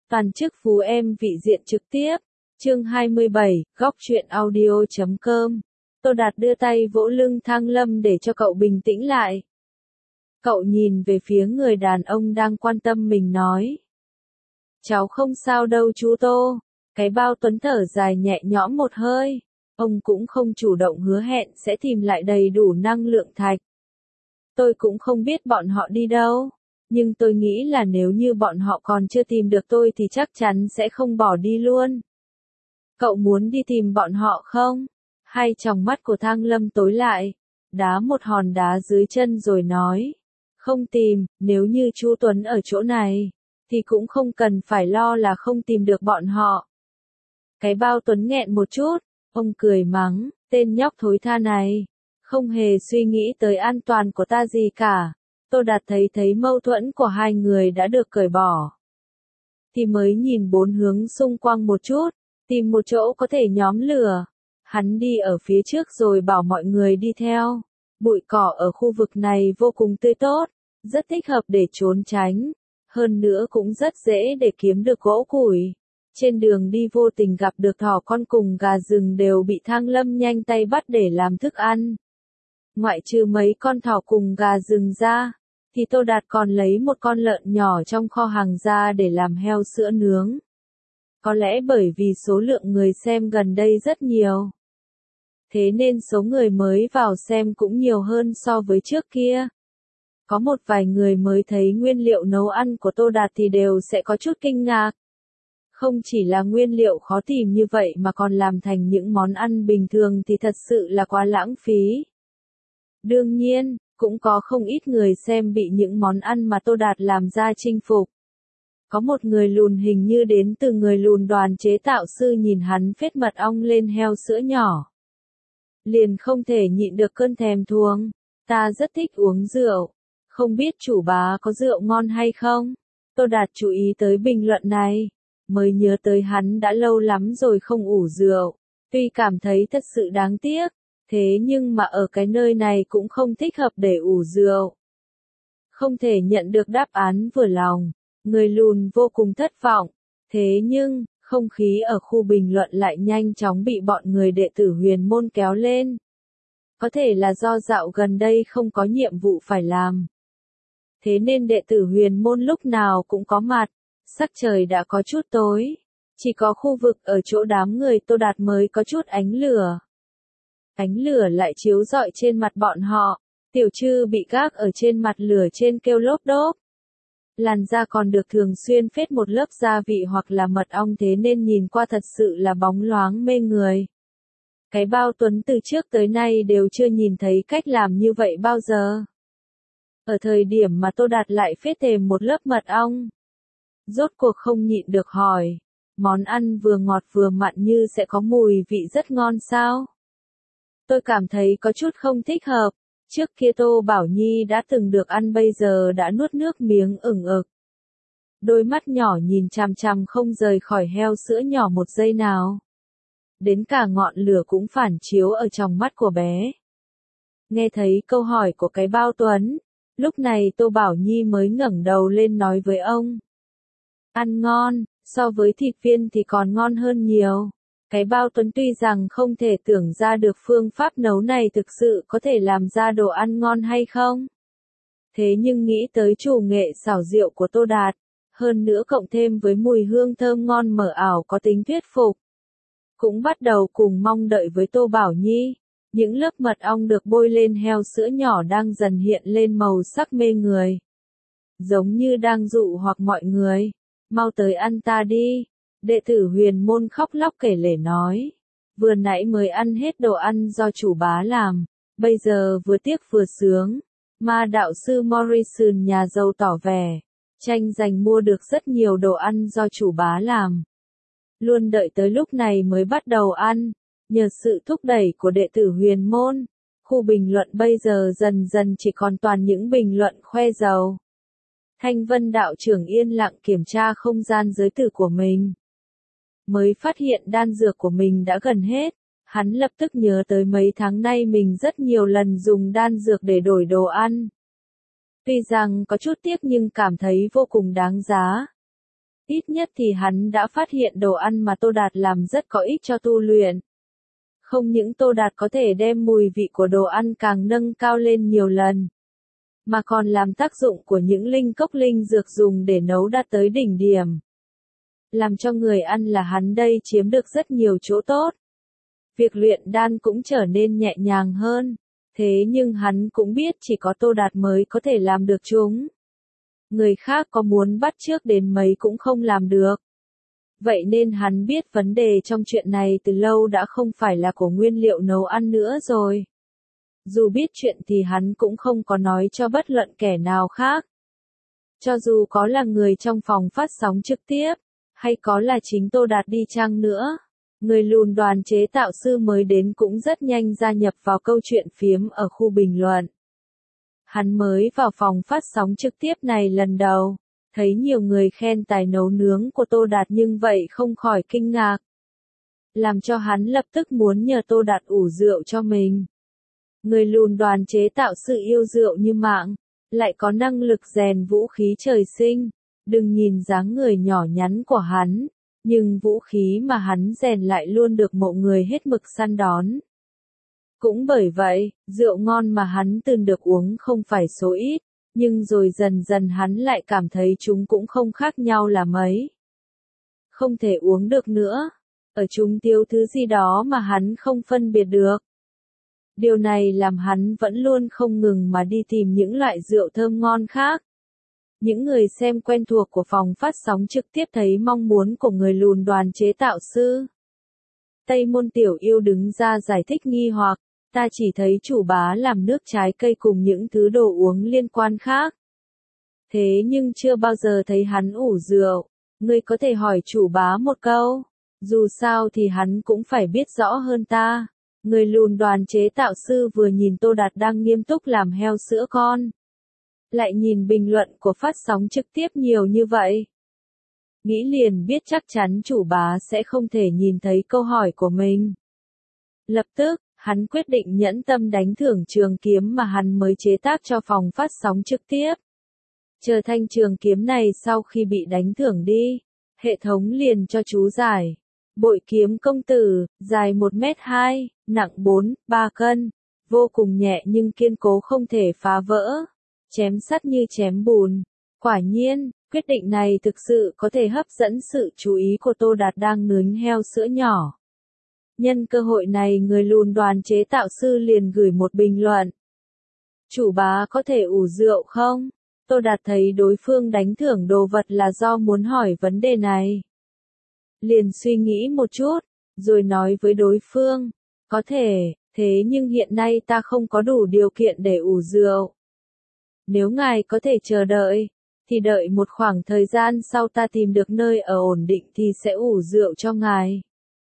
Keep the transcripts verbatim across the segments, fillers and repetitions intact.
Toàn chức phú em vị diện trực tiếp. Chương hai mươi bảy, góc truyện audio chấm com. Tô Đạt đưa tay vỗ lưng Thang Lâm để cho cậu bình tĩnh lại. Cậu nhìn về phía người đàn ông đang quan tâm mình nói. Cháu không sao đâu chú Tô. Cái bao Tuấn thở dài nhẹ nhõm một hơi. Ông cũng không chủ động hứa hẹn sẽ tìm lại đầy đủ năng lượng thạch. Tôi cũng không biết bọn họ đi đâu. Nhưng tôi nghĩ là nếu như bọn họ còn chưa tìm được tôi thì chắc chắn sẽ không bỏ đi luôn. Cậu muốn đi tìm bọn họ không? Hai tròng mắt của Thang Lâm tối lại, đá một hòn đá dưới chân rồi nói. Không tìm, nếu như chú Tuấn ở chỗ này, thì cũng không cần phải lo là không tìm được bọn họ. Cái bao Tuấn nghẹn một chút, ông cười mắng, tên nhóc thối tha này, không hề suy nghĩ tới an toàn của ta gì cả. Tô Đạt thấy thấy mâu thuẫn của hai người đã được cởi bỏ. Thì mới nhìn bốn hướng xung quanh một chút, tìm một chỗ có thể nhóm lửa. Hắn đi ở phía trước rồi bảo mọi người đi theo. Bụi cỏ ở khu vực này vô cùng tươi tốt, rất thích hợp để trốn tránh. Hơn nữa cũng rất dễ để kiếm được gỗ củi. Trên đường đi vô tình gặp được thỏ con cùng gà rừng đều bị Thang Lâm nhanh tay bắt để làm thức ăn. Ngoại trừ mấy con thỏ cùng gà rừng ra, thì Tô Đạt còn lấy một con lợn nhỏ trong kho hàng ra để làm heo sữa nướng. Có lẽ bởi vì số lượng người xem gần đây rất nhiều. Thế nên số người mới vào xem cũng nhiều hơn so với trước kia. Có một vài người mới thấy nguyên liệu nấu ăn của Tô Đạt thì đều sẽ có chút kinh ngạc. Không chỉ là nguyên liệu khó tìm như vậy mà còn làm thành những món ăn bình thường thì thật sự là quá lãng phí. Đương nhiên, cũng có không ít người xem bị những món ăn mà Tô Đạt làm ra chinh phục. Có một người lùn hình như đến từ người lùn đoàn chế tạo sư nhìn hắn phết mật ong lên heo sữa nhỏ. Liền không thể nhịn được cơn thèm thuồng. Ta rất thích uống rượu. Không biết chủ bá có rượu ngon hay không? Tô Đạt chú ý tới bình luận này. Mới nhớ tới hắn đã lâu lắm rồi không ủ rượu. Tuy cảm thấy thật sự đáng tiếc. Thế nhưng mà ở cái nơi này cũng không thích hợp để ủ rượu. Không thể nhận được đáp án vừa lòng. Người lùn vô cùng thất vọng. Thế nhưng, không khí ở khu bình luận lại nhanh chóng bị bọn người đệ tử huyền môn kéo lên. Có thể là do dạo gần đây không có nhiệm vụ phải làm. Thế nên đệ tử huyền môn lúc nào cũng có mặt. Sắc trời đã có chút tối. Chỉ có khu vực ở chỗ đám người Tô Đạt mới có chút ánh lửa. Ánh lửa lại chiếu rọi trên mặt bọn họ. Tiểu Trư bị gác ở trên mặt lửa trên kêu lốp đốp. Làn da còn được thường xuyên phết một lớp gia vị hoặc là mật ong thế nên nhìn qua thật sự là bóng loáng mê người. Cái bao Tuấn từ trước tới nay đều chưa nhìn thấy cách làm như vậy bao giờ. Ở thời điểm mà Tô Đạt lại phết thêm một lớp mật ong. Rốt cuộc không nhịn được hỏi. Món ăn vừa ngọt vừa mặn như sẽ có mùi vị rất ngon sao? Tôi cảm thấy có chút không thích hợp. Trước kia Tô Bảo Nhi đã từng được ăn bây giờ đã nuốt nước miếng ửng ực. Đôi mắt nhỏ nhìn chằm chằm không rời khỏi heo sữa nhỏ một giây nào. Đến cả ngọn lửa cũng phản chiếu ở trong mắt của bé. Nghe thấy câu hỏi của cái bao Tuấn, lúc này Tô Bảo Nhi mới ngẩng đầu lên nói với ông. Ăn ngon, so với thịt viên thì còn ngon hơn nhiều. Cái bao Tuấn tuy rằng không thể tưởng ra được phương pháp nấu này thực sự có thể làm ra đồ ăn ngon hay không. Thế nhưng nghĩ tới chủ nghệ xảo diệu của Tô Đạt, hơn nữa cộng thêm với mùi hương thơm ngon mờ ảo có tính thuyết phục. Cũng bắt đầu cùng mong đợi với Tô Bảo Nhi, những lớp mật ong được bôi lên heo sữa nhỏ đang dần hiện lên màu sắc mê người. Giống như đang dụ hoặc mọi người, mau tới ăn ta đi. Đệ tử huyền môn khóc lóc kể lể nói. Vừa nãy mới ăn hết đồ ăn do chủ bá làm. Bây giờ vừa tiếc vừa sướng. Ma đạo sư Morrison nhà giàu tỏ vẻ. Tranh giành mua được rất nhiều đồ ăn do chủ bá làm. Luôn đợi tới lúc này mới bắt đầu ăn. Nhờ sự thúc đẩy của đệ tử huyền môn. Khu bình luận bây giờ dần dần chỉ còn toàn những bình luận khoe giàu. Thanh Vân đạo trưởng yên lặng kiểm tra không gian giới tử của mình. Mới phát hiện đan dược của mình đã gần hết, hắn lập tức nhớ tới mấy tháng nay mình rất nhiều lần dùng đan dược để đổi đồ ăn. Tuy rằng có chút tiếc nhưng cảm thấy vô cùng đáng giá. Ít nhất thì hắn đã phát hiện đồ ăn mà Tô Đạt làm rất có ích cho tu luyện. Không những Tô Đạt có thể đem mùi vị của đồ ăn càng nâng cao lên nhiều lần, mà còn làm tác dụng của những linh cốc linh dược dùng để nấu đạt tới đỉnh điểm. Làm cho người ăn là hắn đây chiếm được rất nhiều chỗ tốt. Việc luyện đan cũng trở nên nhẹ nhàng hơn, thế nhưng hắn cũng biết chỉ có Tô Đạt mới có thể làm được chúng. Người khác có muốn bắt chước đến mấy cũng không làm được. Vậy nên hắn biết vấn đề trong chuyện này từ lâu đã không phải là của nguyên liệu nấu ăn nữa rồi. Dù biết chuyện thì hắn cũng không có nói cho bất luận kẻ nào khác. Cho dù có là người trong phòng phát sóng trực tiếp, hay có là chính Tô Đạt đi chăng nữa, người lùn đoàn chế tạo sư mới đến cũng rất nhanh gia nhập vào câu chuyện phiếm ở khu bình luận. Hắn mới vào phòng phát sóng trực tiếp này lần đầu, thấy nhiều người khen tài nấu nướng của Tô Đạt nhưng vậy không khỏi kinh ngạc. Làm cho hắn lập tức muốn nhờ Tô Đạt ủ rượu cho mình. Người lùn đoàn chế tạo sự yêu rượu như mạng, lại có năng lực rèn vũ khí trời sinh. Đừng nhìn dáng người nhỏ nhắn của hắn, nhưng vũ khí mà hắn rèn lại luôn được mọi người hết mực săn đón. Cũng bởi vậy, rượu ngon mà hắn từng được uống không phải số ít, nhưng rồi dần dần hắn lại cảm thấy chúng cũng không khác nhau là mấy. Không thể uống được nữa, ở chúng thiếu thứ gì đó mà hắn không phân biệt được. Điều này làm hắn vẫn luôn không ngừng mà đi tìm những loại rượu thơm ngon khác. Những người xem quen thuộc của phòng phát sóng trực tiếp thấy mong muốn của người lùn đoàn chế tạo sư. Tây Môn Tiểu Yêu đứng ra giải thích nghi hoặc, ta chỉ thấy chủ bá làm nước trái cây cùng những thứ đồ uống liên quan khác. Thế nhưng chưa bao giờ thấy hắn ủ rượu, ngươi có thể hỏi chủ bá một câu, dù sao thì hắn cũng phải biết rõ hơn ta. Người lùn đoàn chế tạo sư vừa nhìn Tô Đạt đang nghiêm túc làm heo sữa con, lại nhìn bình luận của phát sóng trực tiếp nhiều như vậy. Nghĩ liền biết chắc chắn chủ bá sẽ không thể nhìn thấy câu hỏi của mình. Lập tức, hắn quyết định nhẫn tâm đánh thưởng trường kiếm mà hắn mới chế tác cho phòng phát sóng trực tiếp. Chờ thanh trường kiếm này sau khi bị đánh thưởng đi, hệ thống liền cho chú giải. Bội kiếm công tử, dài một mét hai, nặng bốn, ba cân, vô cùng nhẹ nhưng kiên cố không thể phá vỡ. Chém sắt như chém bùn. Quả nhiên, quyết định này thực sự có thể hấp dẫn sự chú ý của Tô Đạt đang nướng heo sữa nhỏ. Nhân cơ hội này người lùn đoàn chế tạo sư liền gửi một bình luận. Chủ bá có thể ủ rượu không? Tô Đạt thấy đối phương đánh thưởng đồ vật là do muốn hỏi vấn đề này. Liền suy nghĩ một chút, rồi nói với đối phương, có thể, thế nhưng hiện nay ta không có đủ điều kiện để ủ rượu. Nếu ngài có thể chờ đợi, thì đợi một khoảng thời gian sau ta tìm được nơi ở ổn định thì sẽ ủ rượu cho ngài.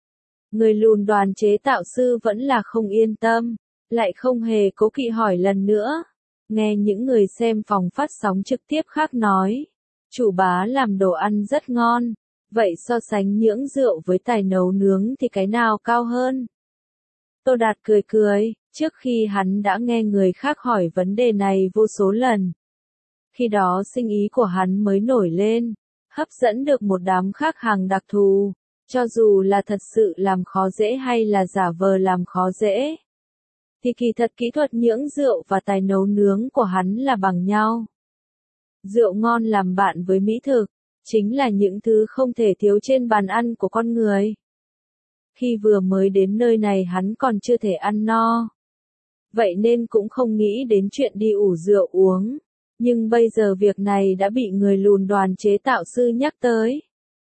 Người lùn đoàn chế tạo sư vẫn là không yên tâm, lại không hề cố kỵ hỏi lần nữa. Nghe những người xem phòng phát sóng trực tiếp khác nói, chủ bá làm đồ ăn rất ngon, vậy so sánh những rượu với tài nấu nướng thì cái nào cao hơn? Tô Đạt cười cười, trước khi hắn đã nghe người khác hỏi vấn đề này vô số lần. Khi đó sinh ý của hắn mới nổi lên, hấp dẫn được một đám khách hàng đặc thù, cho dù là thật sự làm khó dễ hay là giả vờ làm khó dễ. Thì kỳ thật kỹ thuật nhưỡng rượu và tài nấu nướng của hắn là bằng nhau. Rượu ngon làm bạn với mỹ thực, chính là những thứ không thể thiếu trên bàn ăn của con người. Khi vừa mới đến nơi này hắn còn chưa thể ăn no. Vậy nên cũng không nghĩ đến chuyện đi ủ rượu uống. Nhưng bây giờ việc này đã bị người lùn đoàn chế tạo sư nhắc tới.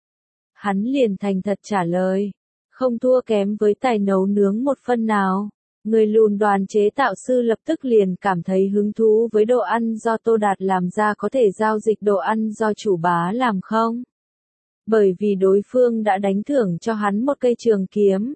Hắn liền thành thật trả lời. Không thua kém với tài nấu nướng một phân nào. Người lùn đoàn chế tạo sư lập tức liền cảm thấy hứng thú với đồ ăn do Tô Đạt làm ra, có thể giao dịch đồ ăn do chủ bá làm không? Bởi vì đối phương đã đánh thưởng cho hắn một cây trường kiếm.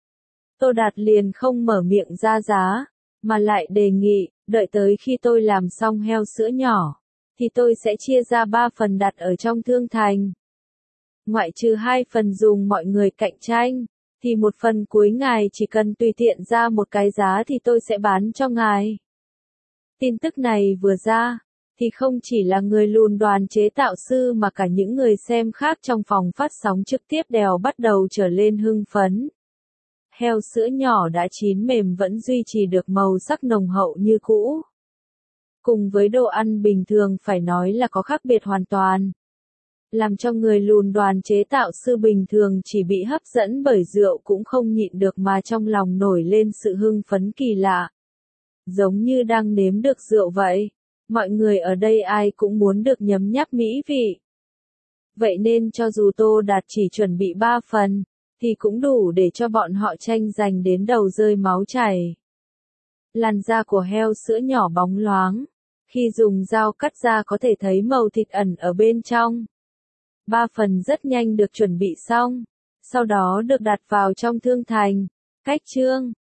Tô Đạt liền không mở miệng ra giá, mà lại đề nghị, đợi tới khi tôi làm xong heo sữa nhỏ, thì tôi sẽ chia ra ba phần đặt ở trong thương thành. Ngoại trừ hai phần dùng mọi người cạnh tranh, thì một phần cuối ngài chỉ cần tùy tiện ra một cái giá thì tôi sẽ bán cho ngài. Tin tức này vừa ra, thì không chỉ là người lùn đoàn chế tạo sư mà cả những người xem khác trong phòng phát sóng trực tiếp đều bắt đầu trở lên hưng phấn. Heo sữa nhỏ đã chín mềm vẫn duy trì được màu sắc nồng hậu như cũ. Cùng với đồ ăn bình thường phải nói là có khác biệt hoàn toàn. Làm cho người lùn đoàn chế tạo sư bình thường chỉ bị hấp dẫn bởi rượu cũng không nhịn được mà trong lòng nổi lên sự hưng phấn kỳ lạ. Giống như đang nếm được rượu vậy. Mọi người ở đây ai cũng muốn được nhấm nháp mỹ vị. Vậy nên cho dù Tô Đạt chỉ chuẩn bị ba phần, thì cũng đủ để cho bọn họ tranh giành đến đầu rơi máu chảy. Làn da của heo sữa nhỏ bóng loáng. Khi dùng dao cắt ra có thể thấy màu thịt ẩn ở bên trong. Ba phần rất nhanh được chuẩn bị xong. Sau đó được đặt vào trong thương thành. Cách chương.